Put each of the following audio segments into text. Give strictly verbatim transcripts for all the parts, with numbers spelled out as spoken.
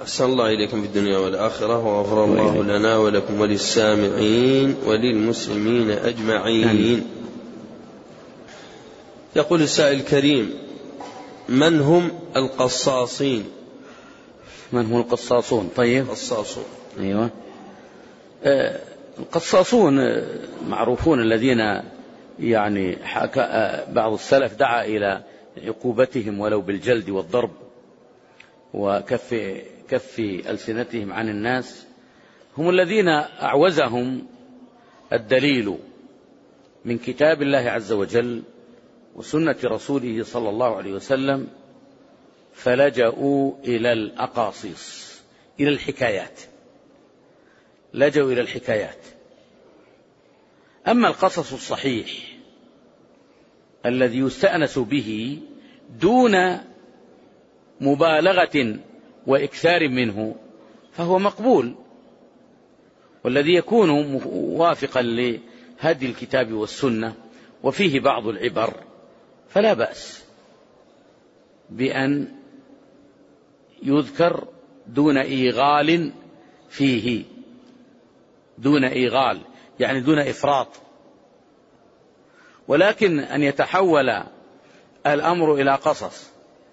أحسن الله إليكم في الدنيا والآخرة، وغفر الله لنا ولكم وللسامعين وللمسلمين أجمعين. يقول السائل الكريم: من هم القصاصين؟ من هم القصاصون؟ طيب، القصاصون، أيوة. آه القصاصون معروفون، الذين يعني حكى بعض السلف دعا إلى عقوبتهم ولو بالجلد والضرب وكف كف ألسنتهم عن الناس. هم الذين أعوزهم الدليل من كتاب الله عز وجل وسنة رسوله صلى الله عليه وسلم، فلجأوا إلى الأقاصيص، إلى الحكايات، لجأوا إلى الحكايات. أما القصص الصحيح الذي يستأنس به دون مبالغة وإكثار منه فهو مقبول، والذي يكون موافقا لهدي الكتاب والسنة وفيه بعض العبر فلا بأس بأن يذكر دون إيغال فيه، دون إيغال يعني دون إفراط. ولكن أن يتحول الأمر إلى قصص،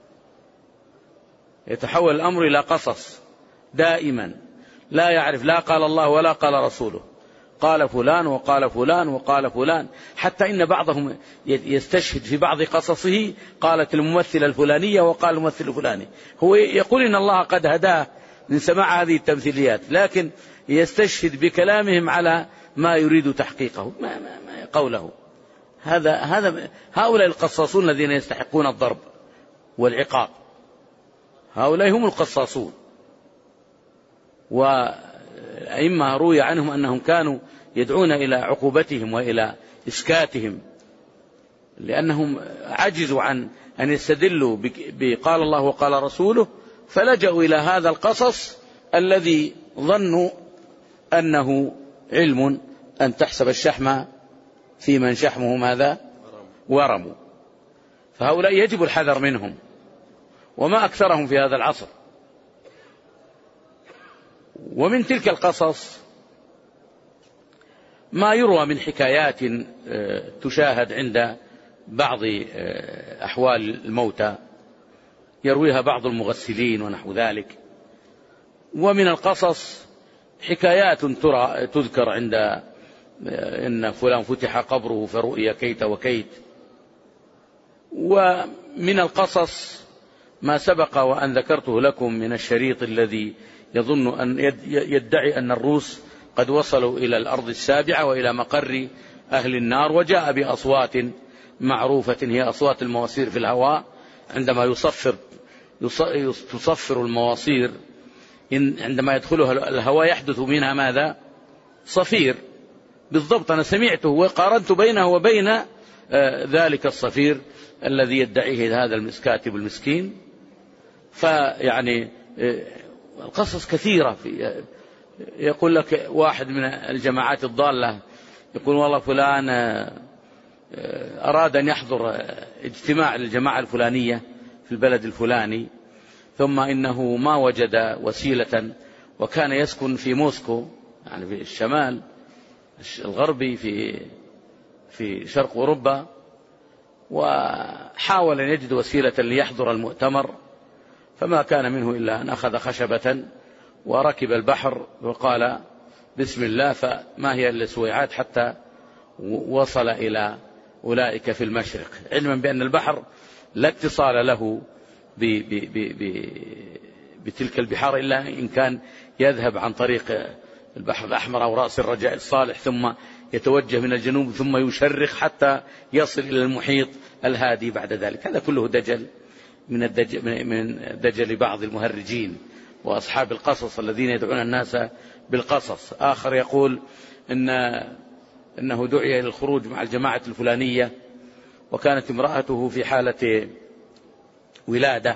يتحول الأمر إلى قصص دائما، لا يعرف لا قال الله ولا قال رسوله، قال فلان وقال فلان وقال فلان، حتى إن بعضهم يستشهد في بعض قصصه قالت الممثلة الفلانية وقال الممثل الفلاني. هو يقول إن الله قد هداه من سماع هذه التمثيليات، لكن يستشهد بكلامهم على ما يريد تحقيقه، ما, ما, ما قوله. هذا هذا هؤلاء القصاصون الذين يستحقون الضرب والعقاب، هؤلاء هم القصاصون. وأئمة روي عنهم أنهم كانوا يدعون إلى عقوبتهم وإلى إسكاتهم، لأنهم عجزوا عن أن يستدلوا بقال الله وقال رسوله، فلجأوا إلى هذا القصص الذي ظنوا أنه علم، أن تحسب الشحم في من شحمه ماذا؟ ورم. فهؤلاء يجب الحذر منهم، وما أكثرهم في هذا العصر. ومن تلك القصص ما يروى من حكايات تشاهد عند بعض أحوال الموتى، يرويها بعض المغسلين ونحو ذلك. ومن القصص حكايات ترى تذكر عند إن فلان فتح قبره فرؤي كيت وكيت. ومن القصص ما سبق وأن ذكرته لكم من الشريط الذي يظن أن يدعي أن الروس قد وصلوا إلى الأرض السابعة وإلى مقر أهل النار، وجاء بأصوات معروفة هي أصوات المواسير في الهواء، عندما يصفر تصفر المواسير إن عندما يدخلها الهواء يحدث منها ماذا؟ صفير. بالضبط أنا سمعته وقارنت بينه وبين ذلك الصفير الذي يدعيه هذا الكاتب المسكين. فيعني القصص كثيرة. في يقول لك واحد من الجماعات الضالة يقول والله فلان أراد أن يحضر اجتماع للجماعة الفلانية في البلد الفلاني، ثم إنه ما وجد وسيلة، وكان يسكن في موسكو يعني في الشمال الغربي في في شرق أوروبا، وحاول أن يجد وسيلة ليحضر المؤتمر، فما كان منه إلا أن أخذ خشبة وركب البحر وقال بسم الله، فما هي إلا سويعات حتى وصل إلى أولئك في المشرق، علما بأن البحر لا اتصال له ب ب ب ب بتلك البحار إلا إن كان يذهب عن طريق البحر الأحمر أو رأس الرجاء الصالح، ثم يتوجه من الجنوب ثم يشرق حتى يصل إلى المحيط الهادي بعد ذلك. هذا كله دجل من الدجل, من دجل بعض المهرجين وأصحاب القصص الذين يدعون الناس بالقصص. آخر يقول إن إنه دعي إلى الخروج مع الجماعة الفلانية، وكانت امرأته في حالة ولادة،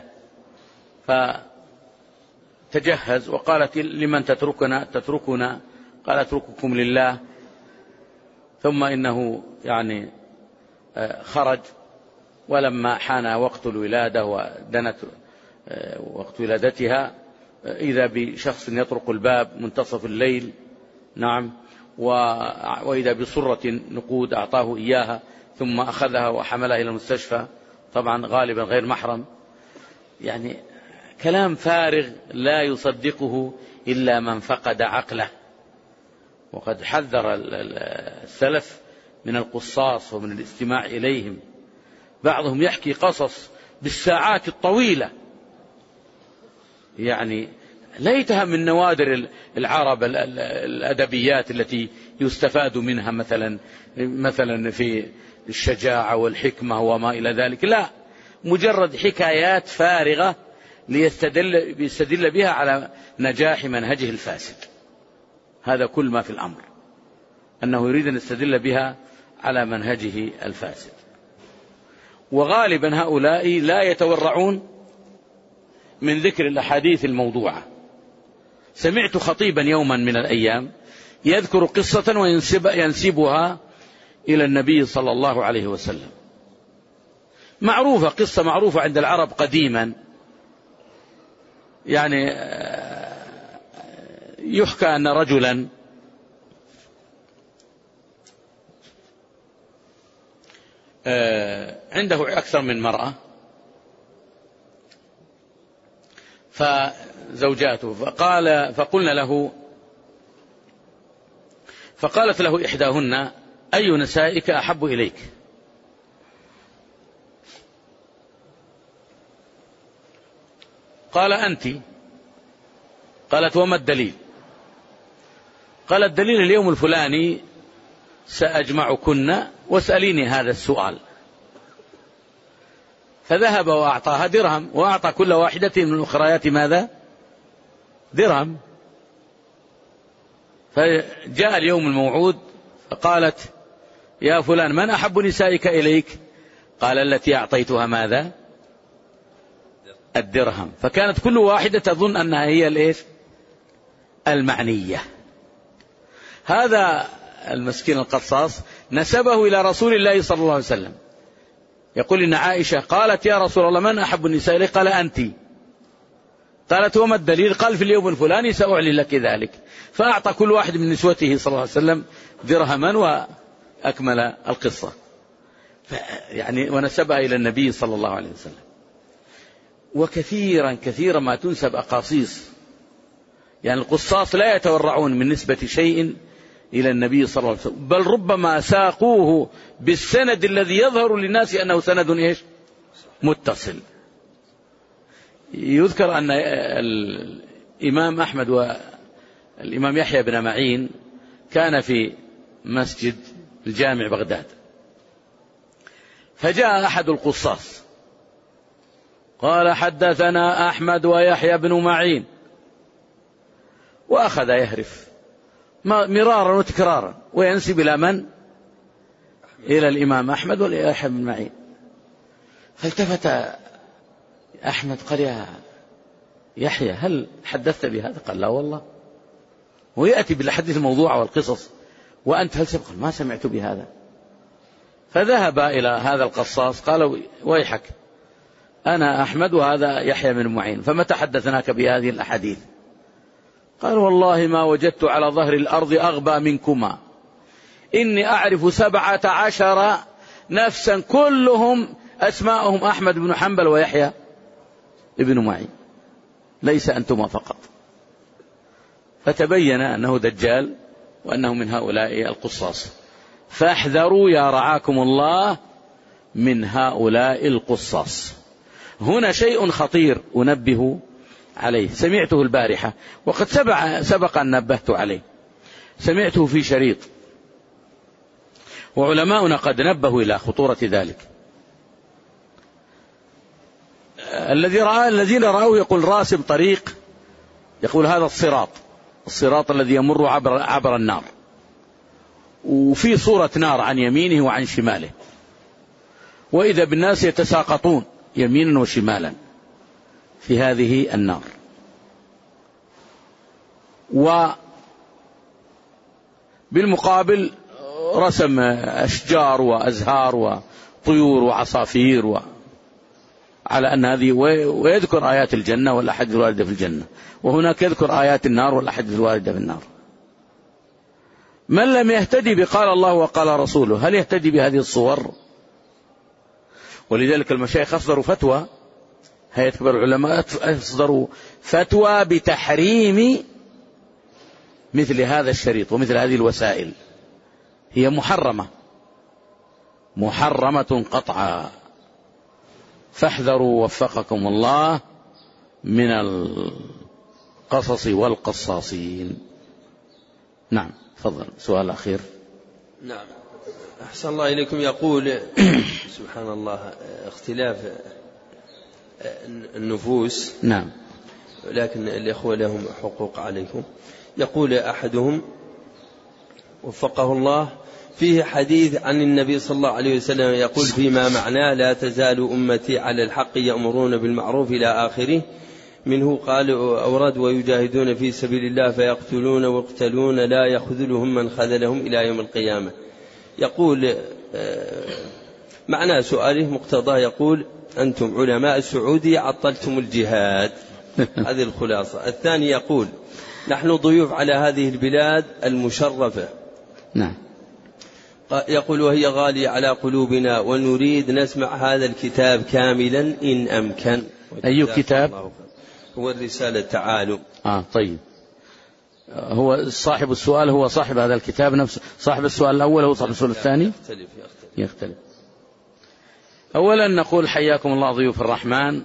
فتجهز وقالت لمن تتركنا تتركنا قال أترككم لله. ثم إنه يعني خرج، ولما حان وقت الولادة ودنت وقت ولادتها إذا بشخص يطرق الباب منتصف الليل، نعم، وإذا بصرة نقود أعطاه إياها ثم أخذها وحملها إلى المستشفى، طبعا غالبا غير محرم. يعني كلام فارغ لا يصدقه إلا من فقد عقله. وقد حذر السلف من القصاص ومن الاستماع إليهم. بعضهم يحكي قصص بالساعات الطويلة، يعني ليتها من نوادر العرب الأدبيات التي يستفاد منها مثلا مثلا في الشجاعة والحكمة وما إلى ذلك، لا، مجرد حكايات فارغة ليستدل يستدل بها على نجاح منهجه الفاسد. هذا كل ما في الأمر، أنه يريد أن يستدل بها على منهجه الفاسد. وغالبا هؤلاء لا يتورعون من ذكر الأحاديث الموضوعة. سمعت خطيبا يوما من الأيام يذكر قصة وينسبها إلى النبي صلى الله عليه وسلم، معروفة، قصة معروفة عند العرب قديما، يعني يحكى أن رجلا عنده أكثر من مرأة فزوجاته، فقال فقلنا له فقالت له إحداهن: أي نسائك أحب إليك؟ قال: أنت. قالت: وما الدليل؟ قال: الدليل اليوم الفلاني سأجمعكن واسأليني هذا السؤال. فذهب وأعطاها درهم، وأعطى كل واحدة من الأخريات ماذا؟ درهم. فجاء اليوم الموعود فقالت: يا فلان، من أحب نسائك إليك؟ قال: التي أعطيتها ماذا؟ الدرهم. فكانت كل واحدة تظن أنها هي الإيش؟ المعنية. هذا المسكين القصاص نسبه إلى رسول الله صلى الله عليه وسلم، يقول إن عائشة قالت: يا رسول الله، من أحب النساء إليك؟ قال: أنت. قالت: وما الدليل؟ قال: في اليوم الفلاني سأعلن لك ذلك. فأعطى كل واحد من نسوته صلى الله عليه وسلم درهما وأكمل القصة، يعني ونسبها إلى النبي صلى الله عليه وسلم. وكثيرا كثيرا ما تنسب أقاصيص، يعني القصاص لا يتورعون من نسبة شيء إلى النبي صلى الله عليه وسلم، بل ربما ساقوه بالسند الذي يظهر للناس أنه سند إيش؟ متصل. يذكر أن الإمام أحمد والإمام يحيى بن معين كان في مسجد الجامع بغداد، فجاء أحد القصاص قال: حدثنا أحمد ويحيى بن معين، وأخذ يهرف مرارا وتكرارا وينسب إلى من؟ إلى الإمام أحمد ويحيى بن معين. فالتفت أحمد قال: يا يحيى، هل حدثت بهذا؟ قال: لا والله. ويأتي بالحديث الموضوع والقصص، وأنت هل سبق؟ ما سمعت بهذا. فذهب إلى هذا القصاص قال: ويحك، أنا أحمد وهذا يحيى بن معين، فمتى حدثناك بهذه الأحاديث؟ قال: والله ما وجدت على ظهر الأرض أغبى منكما، إني أعرف سبعة عشر نفسا كلهم أسماءهم أحمد بن حنبل ويحيى ابن معين، ليس أنتما فقط. فتبين أنه دجال وأنه من هؤلاء القصاص. فاحذروا يا رعاكم الله من هؤلاء القصاص. هنا شيء خطير أنبه عليه، سمعته البارحة وقد سبق, سبق أن نبهت عليه، سمعته في شريط، وعلماؤنا قد نبهوا إلى خطورة ذلك. الذي رأى الذين رأوه يقول راسم طريق، يقول هذا الصراط الصراط الذي يمر عبر, عبر النار، وفي صورة نار عن يمينه وعن شماله، وإذا بالناس يتساقطون يمينا وشمالا في هذه النار. وبالمقابل رسم أشجار وأزهار وطيور وعصافير و... على أن هذه، ويذكر آيات الجنة والأحاديث الواردة في الجنة، وهناك يذكر آيات النار والأحاديث الواردة في النار. من لم يهتدي بقال الله وقال رسوله هل يهتدي بهذه الصور؟ ولذلك المشايخ أصدروا فتوى، هيئة كبار العلماء أصدروا فتوى بتحريم مثل هذا الشريط ومثل هذه الوسائل، هي محرمة محرمة قطعا، فاحذروا وفقكم الله من القصص والقصاصين. نعم، تفضل. سؤال أخير. نعم، أحسن الله إليكم. يقول سبحان الله اختلاف النفوس. نعم، لكن الإخوة لهم حقوق عليكم. يقول أحدهم وفقه الله: فيه حديث عن النبي صلى الله عليه وسلم يقول فيما معناه: لا تزال أمتي على الحق يأمرون بالمعروف إلى آخره. منه قال أورد: ويجاهدون في سبيل الله فيقتلون ويقتلون لا يخذلهم من خذلهم إلى يوم القيامة. يقول معنى سؤاله مقتضاه، يقول: أنتم علماء السعودية عطلتم الجهاد. هذه الخلاصة. الثاني يقول: نحن ضيوف على هذه البلاد المشرفة. نعم. يقول: وهي غالية على قلوبنا ونريد نسمع هذا الكتاب كاملا إن أمكن. أي كتاب؟ هو الرسالة تعالوا. آه طيب. هو صاحب السؤال هو صاحب هذا الكتاب نفسه؟ صاحب السؤال الأول هو صاحب السؤال الثاني؟ يختلف يختلف, يختلف. أولا نقول حياكم الله ضيوف الرحمن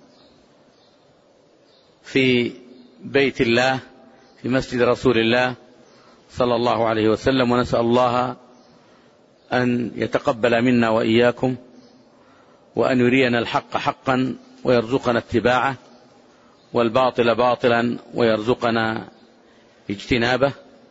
في بيت الله في مسجد رسول الله صلى الله عليه وسلم، ونسأل الله أن يتقبل منا وإياكم، وأن يرينا الحق حقا ويرزقنا اتباعه، والباطل باطلا ويرزقنا اجتنابه.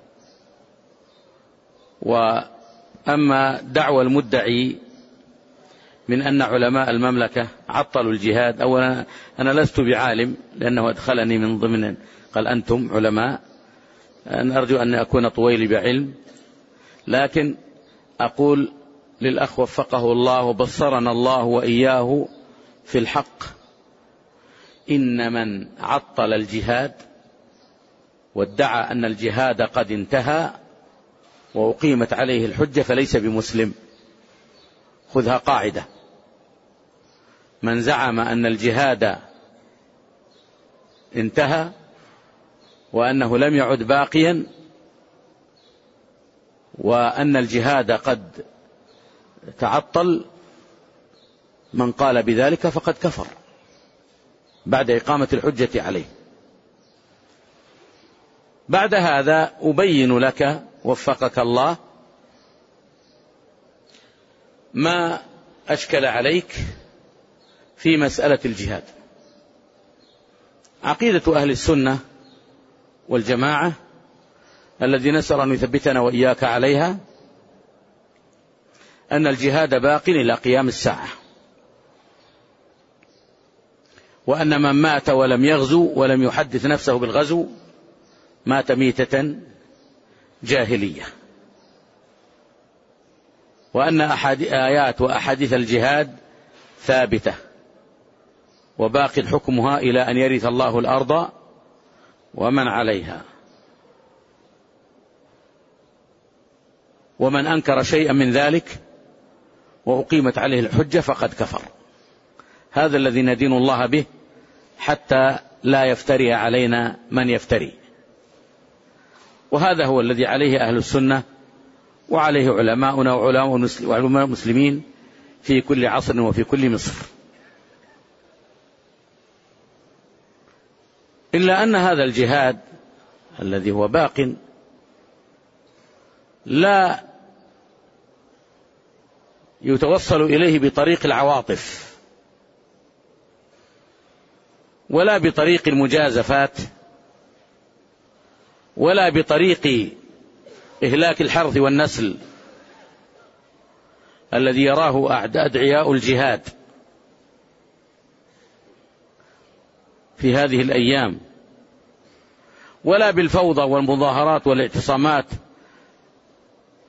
وأما دعوى المدعي من أن علماء المملكة عطلوا الجهاد، أولا أنا لست بعالم لأنه أدخلني من ضمن قال أنتم علماء، أنا أرجو أن أكون طويل بعلم، لكن أقول للأخ وفقه الله وبصرنا الله وإياه في الحق: إن من عطل الجهاد وادعى أن الجهاد قد انتهى وأقيمت عليه الحجة فليس بمسلم. خذها قاعدة: من زعم أن الجهاد انتهى وأنه لم يعد باقيا وأن الجهاد قد تعطل، من قال بذلك فقد كفر بعد إقامة الحجة عليه. بعد هذا أبين لك وفقك الله ما أشكل عليك في مسألة الجهاد. عقيدة أهل السنة والجماعة الذي نسأل أن يثبتنا وإياك عليها أن الجهاد باق إلى قيام الساعة، وأن من مات ولم يغزو ولم يحدث نفسه بالغزو مات ميتة جاهلية، وأن آيات وأحاديث الجهاد ثابتة وباق حكمها إلى أن يرث الله الأرض ومن عليها. ومن أنكر شيئا من ذلك وأقيمت عليه الحجة فقد كفر. هذا الذي ندين الله به حتى لا يفتري علينا من يفتري، وهذا هو الذي عليه أهل السنة وعليه علماؤنا وعلماء المسلمين في كل عصر وفي كل مصر. إلا أن هذا الجهاد الذي هو باق لا يتوصل إليه بطريق العواطف ولا بطريق المجازفات ولا بطريق إهلاك الحرث والنسل الذي يراه أدعياء الجهاد في هذه الأيام، ولا بالفوضى والمظاهرات والاعتصامات،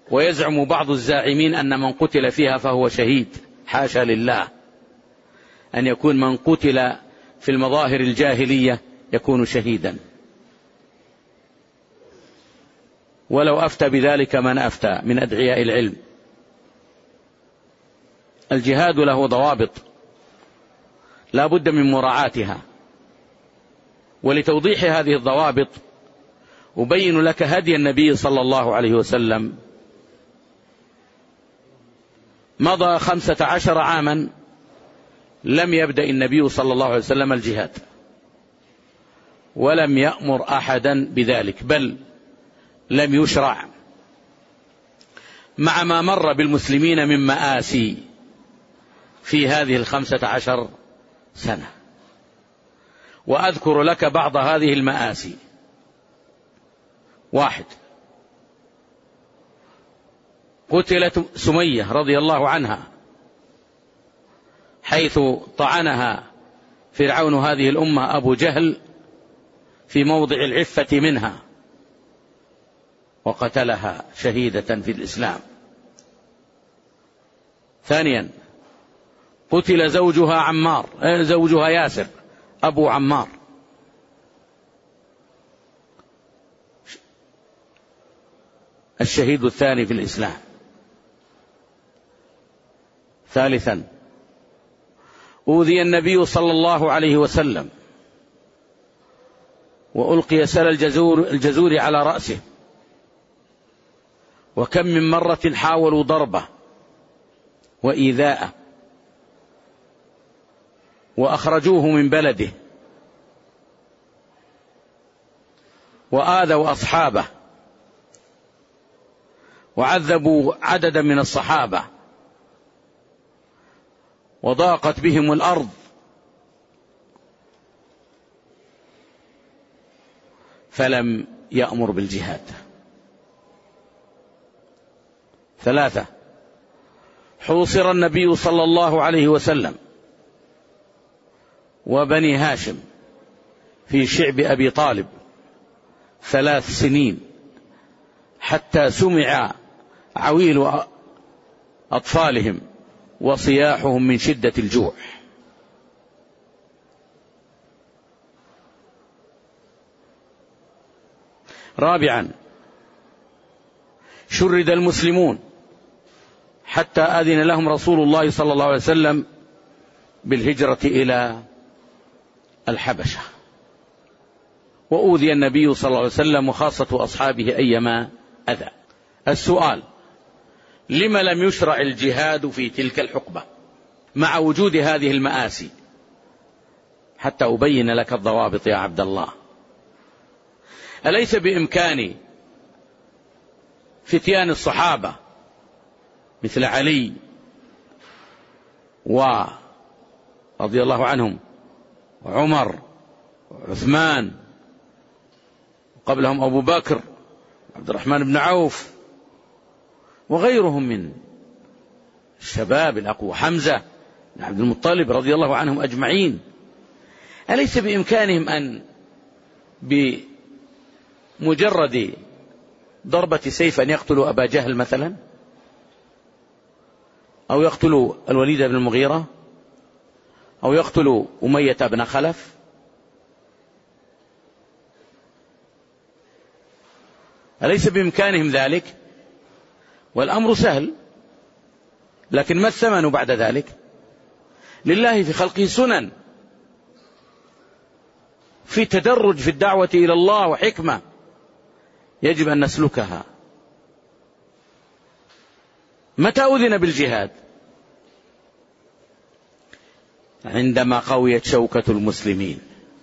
ويزعم بعض الزاعمين أن من قتل فيها فهو شهيد. حاشا لله، أن يكون من قتل في المظاهر الجاهلية يكون شهيدا، ولو أفتى بذلك من أفتى من أدعياء العلم. الجهاد له ضوابط لا بد من مراعاتها، ولتوضيح هذه الضوابط أبين لك هدي النبي صلى الله عليه وسلم. مضى خمسة عشر عاما لم يبدأ النبي صلى الله عليه وسلم الجهاد، ولم يأمر أحدا بذلك، بل لم يشرع، مع ما مر بالمسلمين من مآسي في هذه الخمسة عشر سنة. وأذكر لك بعض هذه المآسي. واحد، قتلت سمية رضي الله عنها حيث طعنها فرعون هذه الأمة أبو جهل في موضع العفة منها وقتلها شهيدة في الإسلام. ثانيا، قتل زوجها عمار زوجها ياسر أبو عمار، الشهيد الثاني في الإسلام. ثالثا، أوذي النبي صلى الله عليه وسلم وألقي سل الجزور, الجزور على رأسه، وكم من مرة حاولوا ضربه وإيذاءه، وأخرجوه من بلده وآذوا أصحابه وعذبوا عددا من الصحابة، وضاقت بهم الأرض، فلم يأمر بالجهاد. ثلاثة، حوصر النبي صلى الله عليه وسلم وبني هاشم في شعب أبي طالب ثلاث سنين حتى سمع عويل أطفالهم وصياحهم من شدة الجوع. رابعا، شرد المسلمون حتى أذن لهم رسول الله صلى الله عليه وسلم بالهجرة إلى الحبشة، وأوذي النبي صلى الله عليه وسلم وخاصة أصحابه أيما أذى. السؤال: لما لم يشرع الجهاد في تلك الحقبة مع وجود هذه المآسي؟ حتى أبين لك الضوابط يا عبد الله. أليس بإمكان فتيان الصحابة مثل علي ورضي الله عنهم وعمر وعثمان قبلهم أبو بكر عبد الرحمن بن عوف وغيرهم من الشباب الأقوى، حمزة بن عبد المطلب رضي الله عنهم أجمعين، أليس بإمكانهم أن بمجرد ضربة سيف أن يقتلوا أبا جهل مثلا، أو يقتلوا الوليد بن المغيرة، أو يقتلوا أمية بن خلف؟ أليس بإمكانهم ذلك؟ والأمر سهل، لكن ما الثمن بعد ذلك؟ لله في خلقه سنن، في تدرج في الدعوة إلى الله وحكمة يجب أن نسلكها. متى أذن بالجهاد؟ عندما قويت شوكة المسلمين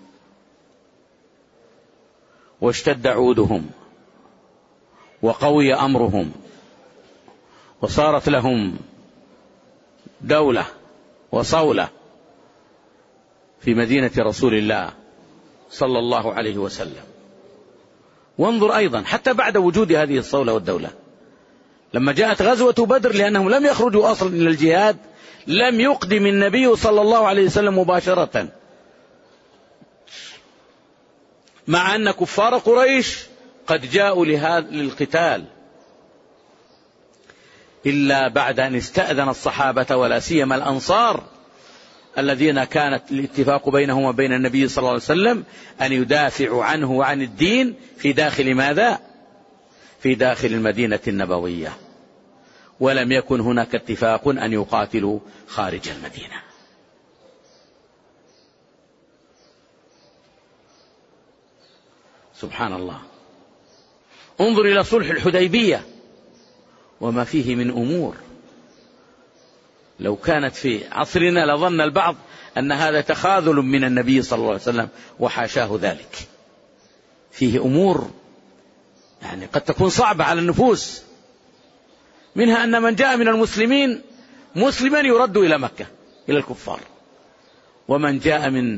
واشتد عودهم وقوي أمرهم وصارت لهم دولة وصولة في مدينة رسول الله صلى الله عليه وسلم. وانظر أيضا حتى بعد وجود هذه الصولة والدولة، لما جاءت غزوة بدر لأنهم لم يخرجوا أصلا إلى الجهاد لم يقدم النبي صلى الله عليه وسلم مباشرة، مع أن كفار قريش قد جاءوا لهذا للقتال، إلا بعد أن استأذن الصحابة ولا سيما الأنصار الذين كانت الاتفاق بينهم وبين النبي صلى الله عليه وسلم أن يدافعوا عنه وعن الدين في داخل ماذا؟ في داخل المدينة النبوية، ولم يكن هناك اتفاق أن يقاتلوا خارج المدينة. سبحان الله. انظر إلى صلح الحديبية وما فيه من أمور، لو كانت في عصرنا لظن البعض أن هذا تخاذل من النبي صلى الله عليه وسلم، وحاشاه ذلك. فيه أمور يعني قد تكون صعبة على النفوس، منها أن من جاء من المسلمين مسلما يرد إلى مكة إلى الكفار، ومن جاء من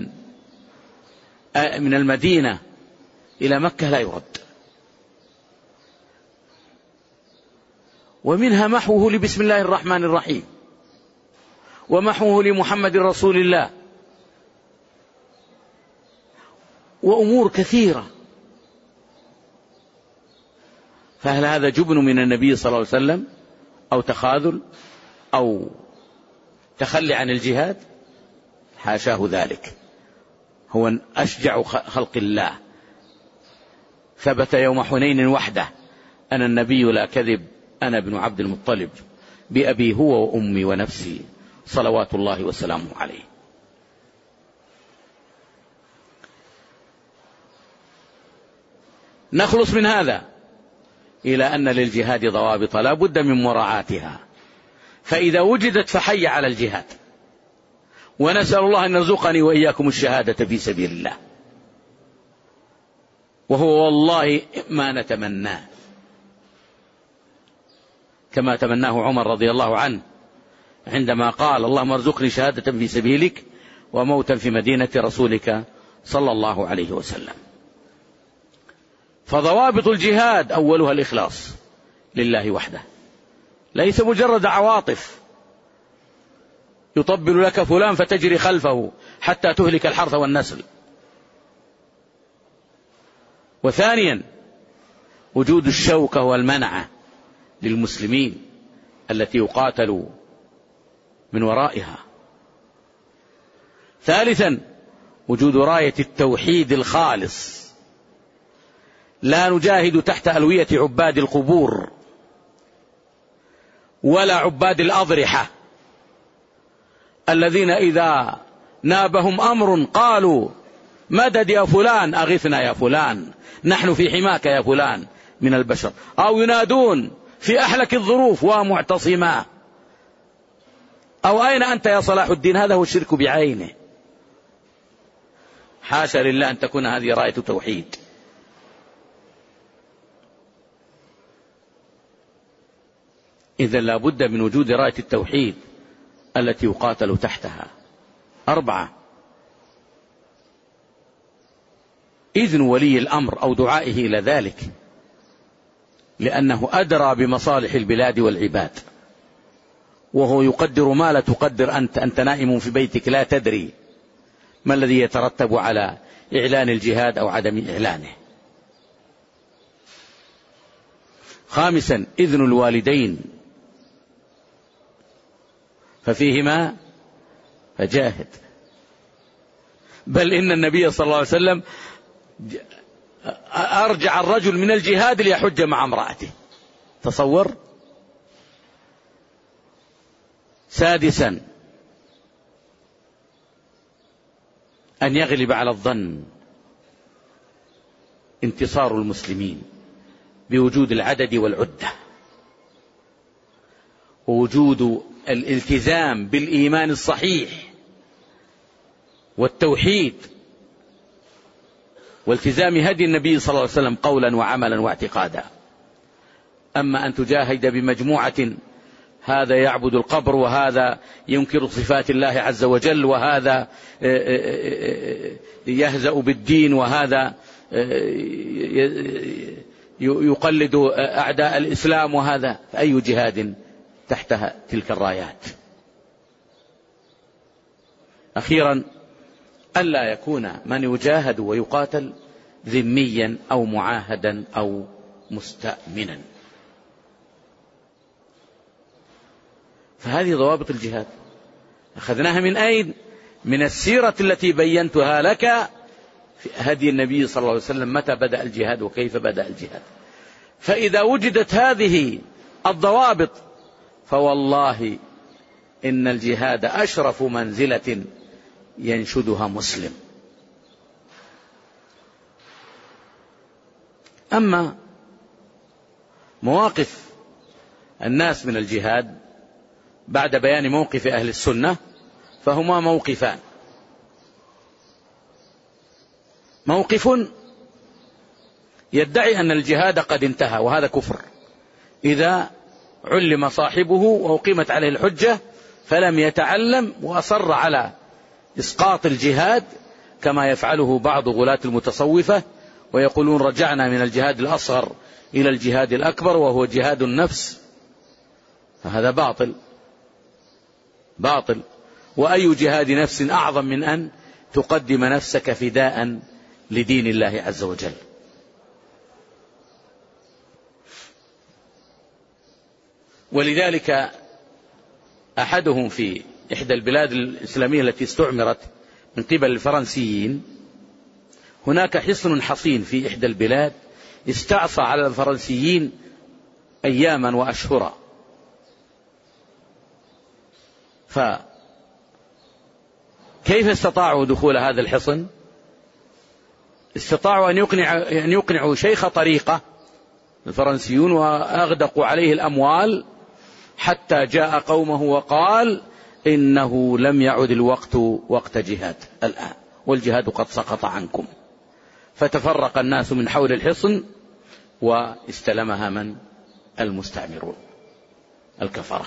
من المدينة إلى مكة لا يرد. ومنها محوه لبسم الله الرحمن الرحيم، ومحوه لمحمد رسول الله، وأمور كثيرة. فهل هذا جبن من النبي صلى الله عليه وسلم أو تخاذل أو تخلي عن الجهاد؟ حاشاه ذلك، هو أشجع خلق الله. ثبت يوم حنين وحده أنا النبي لا كذب، أنا ابن عبد المطلب، بأبي هو وأمي ونفسي، صلوات الله وسلامه عليه. نخلص من هذا إلى أن للجهاد ضوابط لا بد من مراعاتها، فإذا وجدت فحي على الجهاد، ونسأل الله أن يرزقني وإياكم الشهادة في سبيل الله، وهو والله ما نتمناه كما تمناه عمر رضي الله عنه عندما قال اللهم ارزقني شهادة في سبيلك وموتا في مدينة رسولك صلى الله عليه وسلم. فضوابط الجهاد أولها الإخلاص لله وحده، ليس مجرد عواطف يطبل لك فلان فتجري خلفه حتى تهلك الحرث والنسل. وثانيا وجود الشوكة والمنعة للمسلمين التي يقاتلوا من ورائها. ثالثا وجود راية التوحيد الخالص، لا نجاهد تحت ألوية عباد القبور ولا عباد الأضرحة الذين إذا نابهم أمر قالوا مدد يا فلان، أغثنا يا فلان، نحن في حماك يا فلان من البشر، أو ينادون في أحلك الظروف ومعتصما، أو أين أنت يا صلاح الدين. هذا هو الشرك بعينه. حاشا لله أن تكون هذه راية توحيد. إذا لا بد من وجود راية التوحيد التي يقاتل تحتها. أربعة إذن ولي الأمر أو دعائه إلى ذلك، لأنه أدرى بمصالح البلاد والعباد، وهو يقدر ما لا تقدر أنت. أنت نائم في بيتك لا تدري ما الذي يترتب على إعلان الجهاد أو عدم إعلانه. خامسا إذن الوالدين، ففيهما فجاهد. بل إن النبي صلى الله عليه وسلم أرجع الرجل من الجهاد ليحج مع امرأته، تصور. سادسا أن يغلب على الظن انتصار المسلمين بوجود العدد والعدة، ووجود الالتزام بالإيمان الصحيح والتوحيد، والتزام هدي النبي صلى الله عليه وسلم قولا وعملا واعتقادا. أما أن تجاهد بمجموعة هذا يعبد القبر، وهذا ينكر صفات الله عز وجل، وهذا يهزأ بالدين، وهذا يقلد أعداء الإسلام، وهذا أي جهاد تحتها تلك الرايات. أخيرا ألا يكون من يجاهد ويقاتل ذميا أو معاهدا أو مستأمنا. فهذه ضوابط الجهاد أخذناها من أين؟ من السيرة التي بينتها لك في هدي النبي صلى الله عليه وسلم متى بدأ الجهاد وكيف بدأ الجهاد. فإذا وجدت هذه الضوابط فوالله إن الجهاد أشرف منزلة ينشدها مسلم. أما مواقف الناس من الجهاد بعد بيان موقف أهل السنة فهما موقفان: موقف يدعي أن الجهاد قد انتهى وهذا كفر إذا علم صاحبه وأقيمت عليه الحجة فلم يتعلم وأصر على إسقاط الجهاد كما يفعله بعض غلاة المتصوفة ويقولون رجعنا من الجهاد الأصغر إلى الجهاد الأكبر وهو جهاد النفس. فهذا باطل باطل. وأي جهاد نفس أعظم من أن تقدم نفسك فداء لدين الله عز وجل. ولذلك أحدهم في إحدى البلاد الإسلامية التي استعمرت من قبل الفرنسيين، هناك حصن حصين في إحدى البلاد استعصى على الفرنسيين أياما وأشهرا. فكيف استطاعوا دخول هذا الحصن؟ استطاعوا أن يقنعوا, أن يقنعوا شيخ طريقة الفرنسيون وأغدقوا عليه الأموال حتى جاء قومه وقال إنه لم يعد الوقت وقت جهاد الآن والجهاد قد سقط عنكم. فتفرق الناس من حول الحصن واستلمها من؟ المستعمرون الكفرة.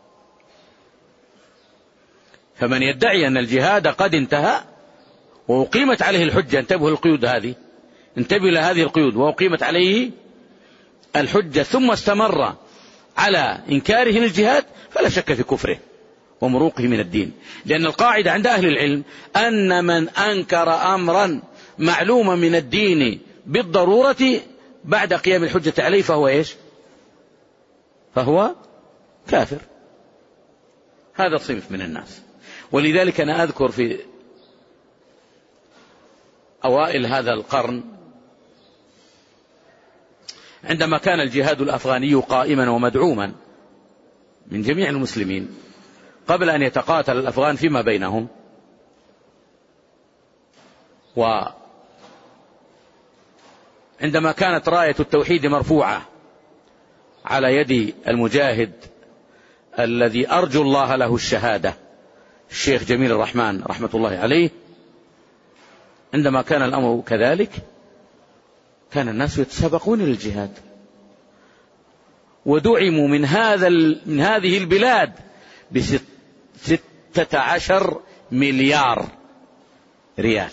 فمن يدعي أن الجهاد قد انتهى وأقيمت عليه الحجة، انتبهوا القيود هذه، انتبهوا لهذه القيود، وأقيمت عليه الحجة ثم استمر على إنكاره للجهاد فلا شك في كفره ومروقه من الدين. لأن القاعدة عند أهل العلم أن من أنكر أمرا معلوما من الدين بالضرورة بعد قيام الحجة عليه فهو إيش؟ فهو كافر. هذا الصنف من الناس. ولذلك أنا أذكر في أوائل هذا القرن عندما كان الجهاد الأفغاني قائما ومدعوما من جميع المسلمين قبل أن يتقاتل الأفغان فيما بينهم، وعندما كانت راية التوحيد مرفوعة على يد المجاهد الذي أرجو الله له الشهادة الشيخ جميل الرحمن رحمة الله عليه، عندما كان الأمر كذلك كان الناس يتسابقون للجهاد ودعموا من هذا من هذه البلاد بستة عشر مليار ريال.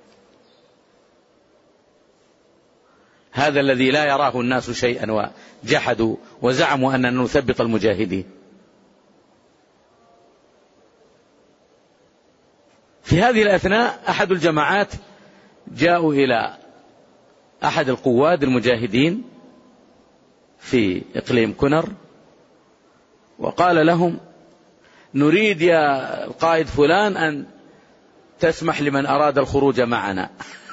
هذا الذي لا يراه الناس شيئا وجحدوا وزعموا أننا نثبط المجاهدين. في هذه الأثناء أحد الجماعات جاءوا إلى أحد القواد المجاهدين في إقليم كنر وقال لهم نريد يا القائد فلان أن تسمح لمن أراد الخروج معنا.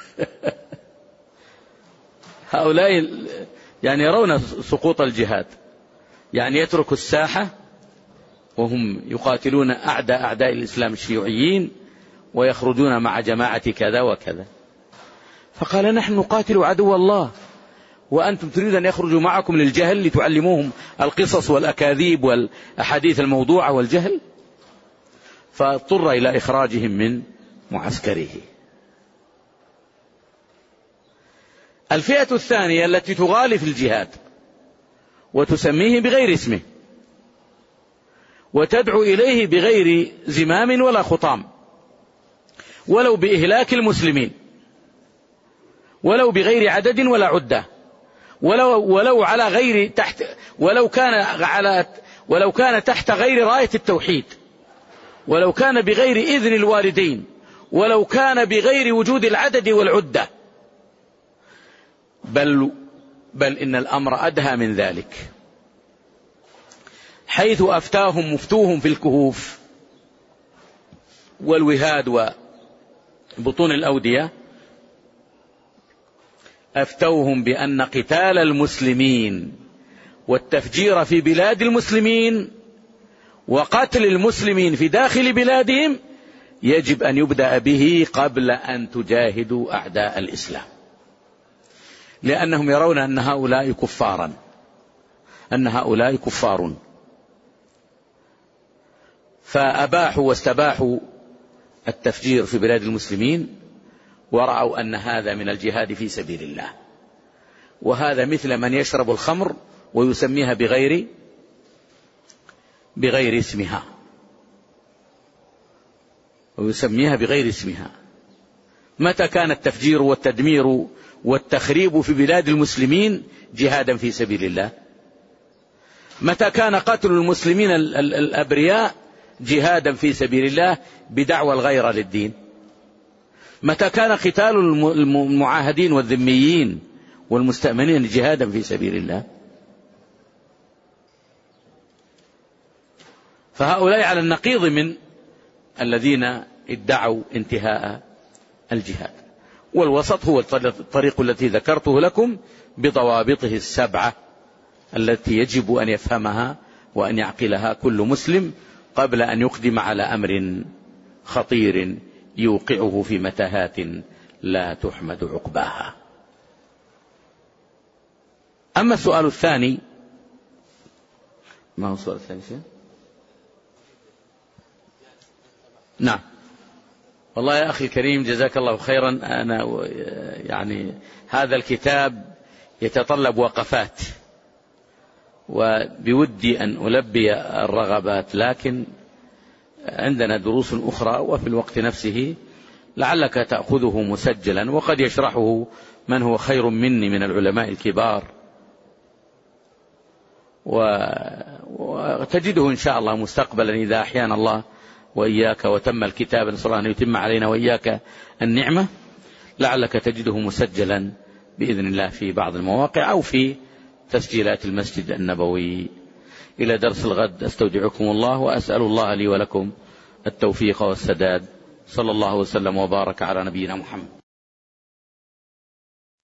هؤلاء يعني يرون سقوط الجهاد، يعني يتركوا الساحة وهم يقاتلون أعداء أعداء الإسلام الشيوعيين ويخرجون مع جماعة كذا وكذا. فقال نحن نقاتل عدو الله وأنتم تريدون أن يخرجوا معكم للجهل لتعلموهم القصص والأكاذيب والأحاديث الموضوعة والجهل. فاضطر إلى إخراجهم من معسكره. الفئة الثانية التي تغالي في الجهاد وتسميه بغير اسمه وتدعو إليه بغير زمام ولا خطام ولو بإهلاك المسلمين ولو بغير عدد ولا عدة ولو ولو على غير تحت ولو كان على ولو كان تحت غير راية التوحيد ولو كان بغير إذن الوالدين ولو كان بغير وجود العدد والعدة، بل بل إن الأمر أدهى من ذلك، حيث أفتاهم مفتوهم في الكهوف والوهاد وبطون الأودية أفتوهم بأن قتال المسلمين والتفجير في بلاد المسلمين وقتل المسلمين في داخل بلادهم يجب أن يبدأ به قبل أن تجاهدوا أعداء الإسلام، لأنهم يرون أن هؤلاء كفارا أن هؤلاء كفار فأباحوا واستباحوا التفجير في بلاد المسلمين، ورأوا أن هذا من الجهاد في سبيل الله. وهذا مثل من يشرب الخمر ويسميها بغير بغير اسمها ويسميها بغير اسمها. متى كان التفجير والتدمير والتخريب في بلاد المسلمين جهادا في سبيل الله؟ متى كان قتل المسلمين الأبرياء جهادا في سبيل الله بدعوى الغيرة للدين؟ متى كان قتال المعاهدين والذميين والمستأمنين جهادا في سبيل الله؟ فهؤلاء على النقيض من الذين ادعوا انتهاء الجهاد. والوسط هو الطريق التي ذكرته لكم بضوابطه السبعة التي يجب أن يفهمها وأن يعقلها كل مسلم قبل أن يقدم على أمر خطير يوقعه في متاهات لا تحمد عقباها. أما السؤال الثاني، ما هو السؤال الثاني شيء؟ نعم. والله يا أخي الكريم جزاك الله خيرا. أنا يعني هذا الكتاب يتطلب وقفات وبودي أن ألبي الرغبات، لكن عندنا دروس أخرى وفي الوقت نفسه لعلك تأخذه مسجلا، وقد يشرحه من هو خير مني من العلماء الكبار، وتجده إن شاء الله مستقبلا إذا أحيانا الله وإياك وتم الكتاب، نسأل الله أن يتم علينا وإياك النعمة، لعلك تجده مسجلا بإذن الله في بعض المواقع أو في تسجيلات المسجد النبوي. إلى درس الغد أستودعكم الله، وأسأل الله لي ولكم التوفيق والسداد. صلى الله وسلم وبارك على نبينا محمد.